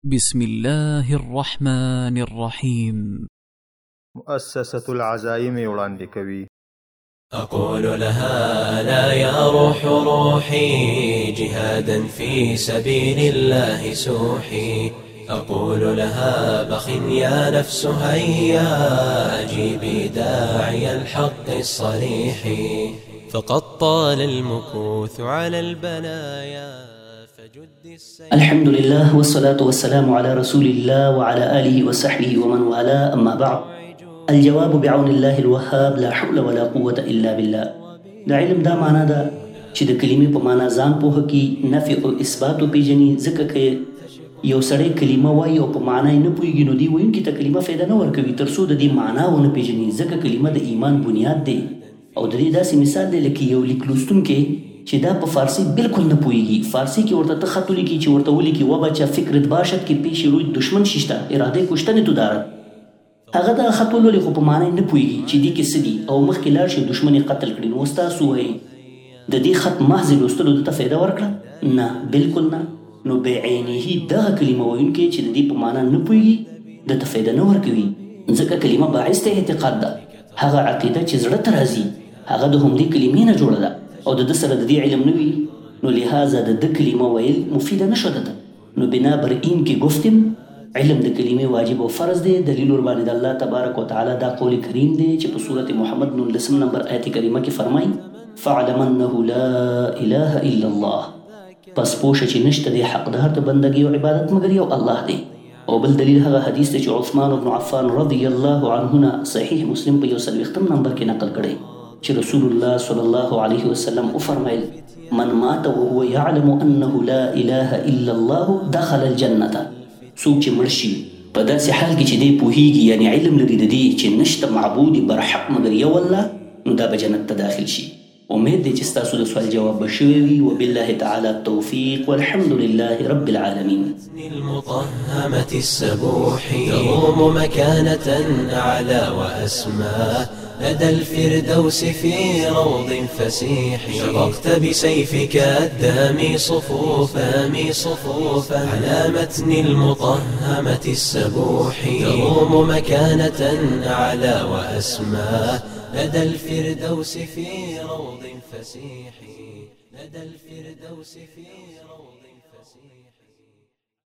بسم الله الرحمن الرحيم. مؤسسة العزائم وړاندې کوي. أقول لها لا يا روح روحي جهادا في سبيل الله سوحي. أقول لها بخ يا نفس هيا أجيبي داعي الحق الصريح. فقد طال المكوث على البلايا. الحمد لله والصلاة والسلام على رسول الله وعلى آله وصحبه ومن والاه. أما بعد، الجواب بعون الله الوهاب. لا حول ولا قوة إلا بالله. دا علم دا معنا ده چې د کلمې په معنا ځان پوهه کی، نفي او اثبات پیژني. ځکه که یو سړی کلمه وایي او په معنا نه پوهیږي، نو دی ویونکي ته کلمه فایده نه ورکوي تر څو د دې معنا ونه پیژني. ځکه کلمه د ایمان بنیاد دی. او د دې داسې مثال دی لکه یو لیک لوستونکی چې دا په فارسی بالکل نه پوهیږي. فارسی کې ورته ته خط ولیکي چې ورته ولیکي و بچه فکرت باشد که پیش روی دشمن شیشته اراده کشتن تو دارد. هغه دا خط ولولي خو په معنی نه پوهیږي چې دې کې څه دي او مخکې لاړ شي دشمن یې قتل کړي. نو ستاسو وایي د دې خط محض لوستلو دته فایده ورکړه؟ نه، بالکل نه. نو بعینه دغه کلمه ویونکی چې د دې په معنی نه پوهیږي دته فایده نه ورکوي. ځکه کلمه باعث ته اعتقاد ده. هغه عقیده چې زړه ته راځي هغه د همدې کلمې نه جوړه ده او د سره د دې علم نه وي، نو لهذا د کلمه ویل مفیده نشو ده. نو بنا بر این که گفتیم علم د کلمې واجب او فرض دی. دلیل ور باندې د الله تبارک وتعالى دا قول کریم دی چې په سورة محمد 19 نمبر آیت کریمه کې فرمایي فاعلم انه لا اله الا الله. پس پوښه چې نشته دی حقدار د بندګۍ او عبادت مگر یو الله دی. او بل دلیل هغه حدیث دی چې عثمان بن عفان رضی الله عنه صحیح مسلم په 1 نمبر کې نقل کړی چې رسول الله صلی الله علیه وسلم او فرمایل من مات وهو يعلم انه لا اله الا الله دخل الجنه. څوک چې مړ شي په داسې حال کې چې دی پوهیږي، یعنی علم لري د دې چې نشته معبود برحق مگر یو الله، نو دا به جنت ته داخل شي. امید دی چې ستاسو د سوال جواب به شوی وي. وبالله تعالی التوفیق والحمد لله رب العالمين. المطهمة السبوح تضم مكانة أعلى وأسمى لدى الفردوس في روض فسيح. شققت بسيفك الدامي صفوفا على متن المطهمة السبوح تضم مكانة أعلى وأسمى لدى الفردوس في روض فسيح. لدى الفردوس في روض